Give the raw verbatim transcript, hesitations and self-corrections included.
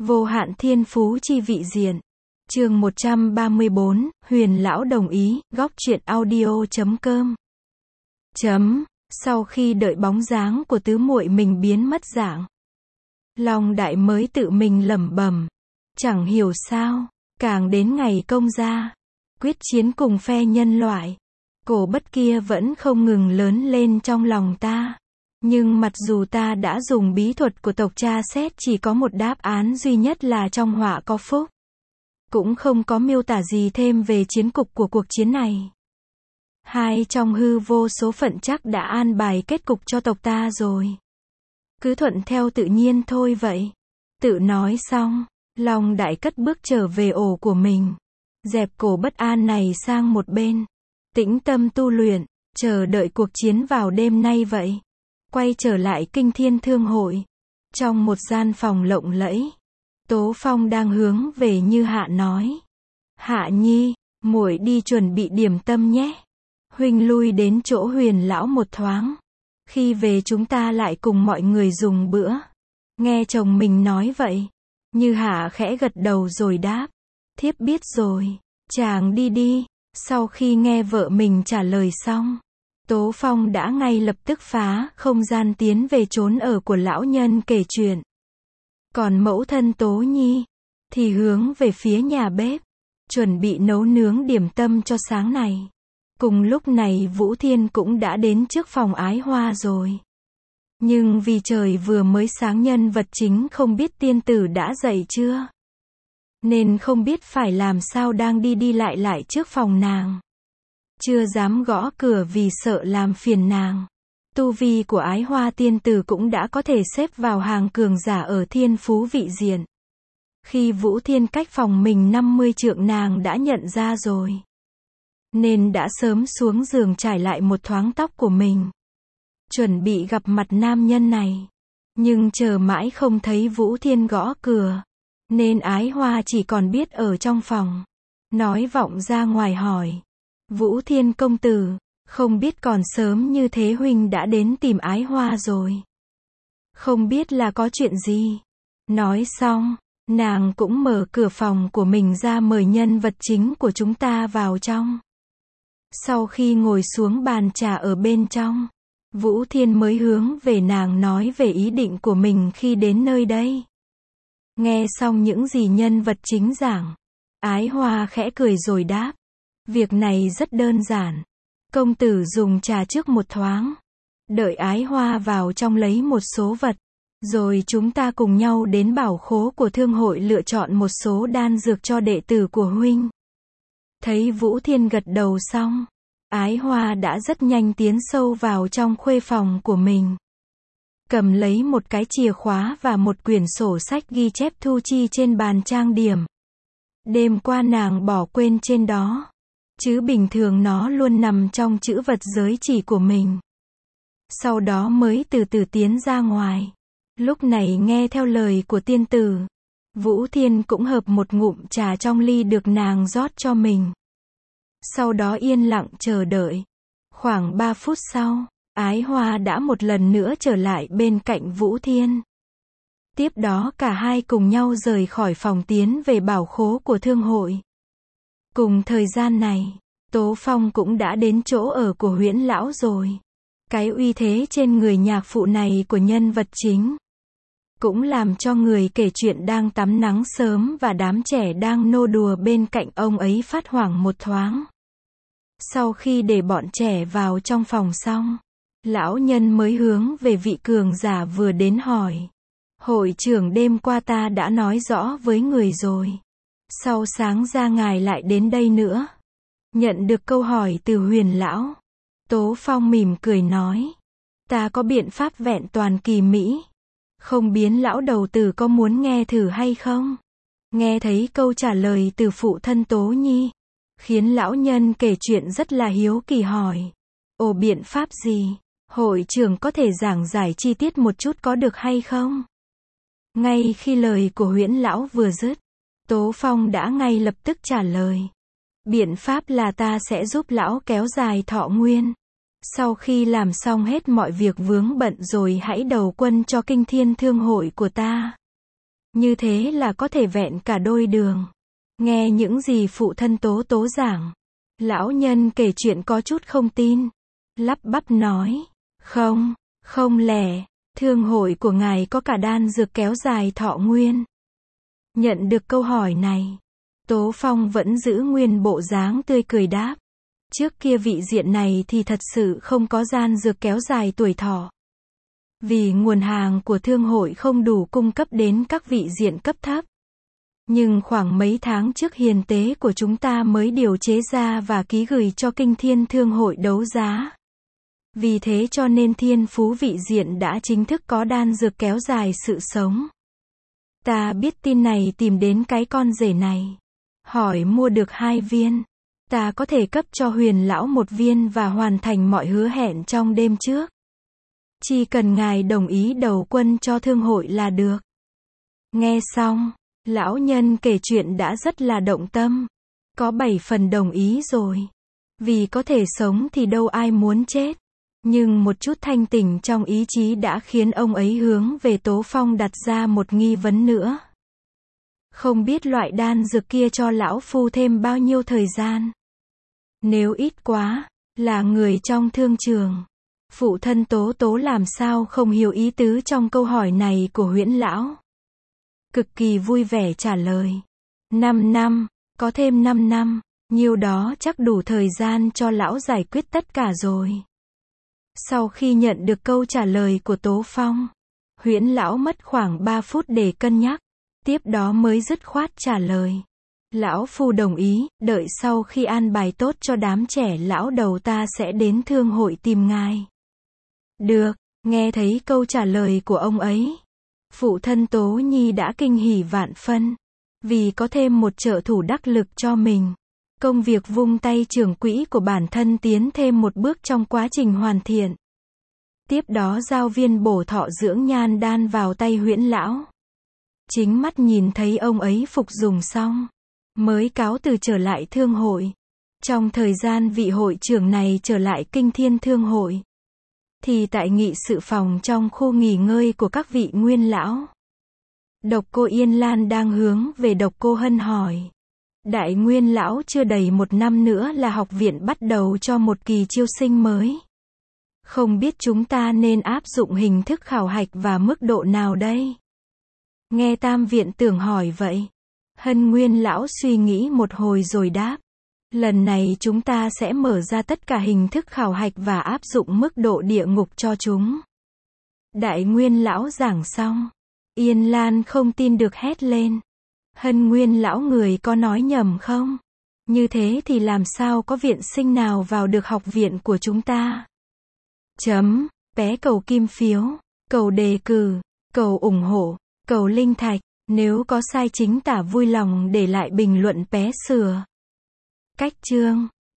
Vô hạn thiên phú chi vị diện. Chương một trăm ba mươi bốn, Huyền lão đồng ý, góc truyện audio chấm com. Chấm, sau khi đợi bóng dáng của tứ muội mình biến mất dạng, Long Đại mới tự mình lẩm bẩm, chẳng hiểu sao, càng đến ngày công gia, quyết chiến cùng phe nhân loại, cổ bất kia vẫn không ngừng lớn lên trong lòng ta. Nhưng mặc dù ta đã dùng bí thuật của tộc tra xét chỉ có một đáp án duy nhất là trong họa có phúc. Cũng không có miêu tả gì thêm về chiến cục của cuộc chiến này. Hai trong hư vô số phận chắc đã an bài kết cục cho tộc ta rồi. Cứ thuận theo tự nhiên thôi vậy. Tự nói xong, Long Đại cất bước trở về ổ của mình. Dẹp cổ bất an này sang một bên. Tĩnh tâm tu luyện, chờ đợi cuộc chiến vào đêm nay vậy. Quay trở lại Kinh Thiên Thương Hội. Trong một gian phòng lộng lẫy, Tố Phong đang hướng về Như Hạ nói. Hạ Nhi, muội đi chuẩn bị điểm tâm nhé. Huynh lui đến chỗ Huyền lão một thoáng. Khi về chúng ta lại cùng mọi người dùng bữa. Nghe chồng mình nói vậy, Như Hạ khẽ gật đầu rồi đáp. Thiếp biết rồi, chàng đi đi. Sau khi nghe vợ mình trả lời xong, Tố Phong đã ngay lập tức phá không gian tiến về chốn ở của lão nhân kể chuyện. Còn mẫu thân Tố Nhi thì hướng về phía nhà bếp, chuẩn bị nấu nướng điểm tâm cho sáng này. Cùng lúc này Vũ Thiên cũng đã đến trước phòng Ái Hoa rồi. Nhưng vì trời vừa mới sáng, nhân vật chính không biết tiên tử đã dậy chưa, nên không biết phải làm sao, đang đi đi lại lại trước phòng nàng. Chưa dám gõ cửa vì sợ làm phiền nàng. Tu vi của Ái Hoa tiên tử cũng đã có thể xếp vào hàng cường giả ở thiên phú vị diện. Khi Vũ Thiên cách phòng mình năm mươi trượng nàng đã nhận ra rồi. Nên đã sớm xuống giường trải lại một thoáng tóc của mình. Chuẩn bị gặp mặt nam nhân này. Nhưng chờ mãi không thấy Vũ Thiên gõ cửa. Nên Ái Hoa chỉ còn biết ở trong phòng. Nói vọng ra ngoài hỏi. Vũ Thiên công tử, không biết còn sớm như thế huynh đã đến tìm Ái Hoa rồi. Không biết là có chuyện gì. Nói xong, nàng cũng mở cửa phòng của mình ra mời nhân vật chính của chúng ta vào trong. Sau khi ngồi xuống bàn trà ở bên trong, Vũ Thiên mới hướng về nàng nói về ý định của mình khi đến nơi đây. Nghe xong những gì nhân vật chính giảng, Ái Hoa khẽ cười rồi đáp. Việc này rất đơn giản. Công tử dùng trà trước một thoáng. Đợi Ái Hoa vào trong lấy một số vật. Rồi chúng ta cùng nhau đến bảo khố của thương hội lựa chọn một số đan dược cho đệ tử của huynh. Thấy Vũ Thiên gật đầu xong, Ái Hoa đã rất nhanh tiến sâu vào trong khuê phòng của mình. Cầm lấy một cái chìa khóa và một quyển sổ sách ghi chép thu chi trên bàn trang điểm. Đêm qua nàng bỏ quên trên đó. Chứ bình thường nó luôn nằm trong chữ vật giới chỉ của mình. Sau đó mới từ từ tiến ra ngoài. Lúc này nghe theo lời của tiên tử, Vũ Thiên cũng hợp một ngụm trà trong ly được nàng rót cho mình. Sau đó yên lặng chờ đợi. Khoảng ba phút sau, Ái Hoa đã một lần nữa trở lại bên cạnh Vũ Thiên. Tiếp đó cả hai cùng nhau rời khỏi phòng tiến về bảo khố của thương hội. Cùng thời gian này, Tố Phong cũng đã đến chỗ ở của Huyễn lão rồi. Cái uy thế trên người nhạc phụ này của nhân vật chính cũng làm cho người kể chuyện đang tắm nắng sớm và đám trẻ đang nô đùa bên cạnh ông ấy phát hoảng một thoáng. Sau khi để bọn trẻ vào trong phòng xong, lão nhân mới hướng về vị cường giả vừa đến hỏi. Hội trưởng, đêm qua ta đã nói rõ với người rồi. Sau sáng ra ngài lại đến đây nữa. Nhận được câu hỏi từ Huyền lão, Tố Phong mỉm cười nói. Ta có biện pháp vẹn toàn kỳ mỹ. Không biến lão đầu tử có muốn nghe thử hay không? Nghe thấy câu trả lời từ phụ thân Tố Nhi, khiến lão nhân kể chuyện rất là hiếu kỳ hỏi. Ồ, biện pháp gì? Hội trưởng có thể giảng giải chi tiết một chút có được hay không? Ngay khi lời của Huyễn lão vừa dứt, Tố Phong đã ngay lập tức trả lời. Biện pháp là ta sẽ giúp lão kéo dài thọ nguyên. Sau khi làm xong hết mọi việc vướng bận rồi hãy đầu quân cho Kinh Thiên Thương hội của ta. Như thế là có thể vẹn cả đôi đường. Nghe những gì phụ thân Tố Tố giảng, lão nhân kể chuyện có chút không tin. Lắp bắp nói, không, không lẽ, thương hội của ngài có cả đan dược kéo dài thọ nguyên? Nhận được câu hỏi này, Tố Phong vẫn giữ nguyên bộ dáng tươi cười đáp. Trước kia vị diện này thì thật sự không có đan dược kéo dài tuổi thọ. Vì nguồn hàng của thương hội không đủ cung cấp đến các vị diện cấp thấp. Nhưng khoảng mấy tháng trước hiền tế của chúng ta mới điều chế ra và ký gửi cho Kinh Thiên Thương hội đấu giá. Vì thế cho nên thiên phú vị diện đã chính thức có đan dược kéo dài sự sống. Ta biết tin này tìm đến cái con rể này. Hỏi mua được hai viên. Ta có thể cấp cho huyền lão một viên và hoàn thành mọi hứa hẹn trong đêm trước. Chỉ cần ngài đồng ý đầu quân cho thương hội là được. Nghe xong, lão nhân kể chuyện đã rất là động tâm. Có bảy phần đồng ý rồi. Vì có thể sống thì đâu ai muốn chết. Nhưng một chút thanh tỉnh trong ý chí đã khiến ông ấy hướng về Tố Phong đặt ra một nghi vấn nữa. Không biết loại đan dược kia cho lão phu thêm bao nhiêu thời gian? Nếu ít quá, là người trong thương trường. Phụ thân Tố Tố làm sao không hiểu ý tứ trong câu hỏi này của Huyễn lão. Cực kỳ vui vẻ trả lời. Năm năm, có thêm năm năm, nhiêu đó chắc đủ thời gian cho lão giải quyết tất cả rồi. Sau khi nhận được câu trả lời của Tố Phong, Huyễn lão mất khoảng ba phút để cân nhắc, tiếp đó mới dứt khoát trả lời. Lão phu đồng ý, đợi sau khi an bài tốt cho đám trẻ lão đầu ta sẽ đến thương hội tìm ngài. Được, nghe thấy câu trả lời của ông ấy. Phụ thân Tố Nhi đã kinh hỉ vạn phân. Vì có thêm một trợ thủ đắc lực cho mình. Công việc vung tay trưởng quỹ của bản thân tiến thêm một bước trong quá trình hoàn thiện. Tiếp đó giao viên bổ thọ dưỡng nhan đan vào tay Huyễn lão. Chính mắt nhìn thấy ông ấy phục dùng xong, mới cáo từ trở lại thương hội. Trong thời gian vị hội trưởng này trở lại Kinh Thiên Thương hội, thì tại nghị sự phòng trong khu nghỉ ngơi của các vị nguyên lão, Độc Cô Yên Lan đang hướng về Độc Cô Hân hỏi. Đại nguyên lão chưa đầy một năm nữa là học viện bắt đầu cho một kỳ chiêu sinh mới. Không biết chúng ta nên áp dụng hình thức khảo hạch và mức độ nào đây? Nghe Tam viện tưởng hỏi vậy, Hân Nguyên lão suy nghĩ một hồi rồi đáp. Lần này chúng ta sẽ mở ra tất cả hình thức khảo hạch và áp dụng mức độ địa ngục cho chúng. Đại nguyên lão giảng xong, Yên Lan không tin được hét lên. Hân Nguyên lão người có nói nhầm không? Như thế thì làm sao có viện sinh nào vào được học viện của chúng ta? Chấm, bé cầu kim phiếu, cầu đề cử, cầu ủng hộ, cầu linh thạch, nếu có sai chính tả vui lòng để lại bình luận bé sửa. Cách chương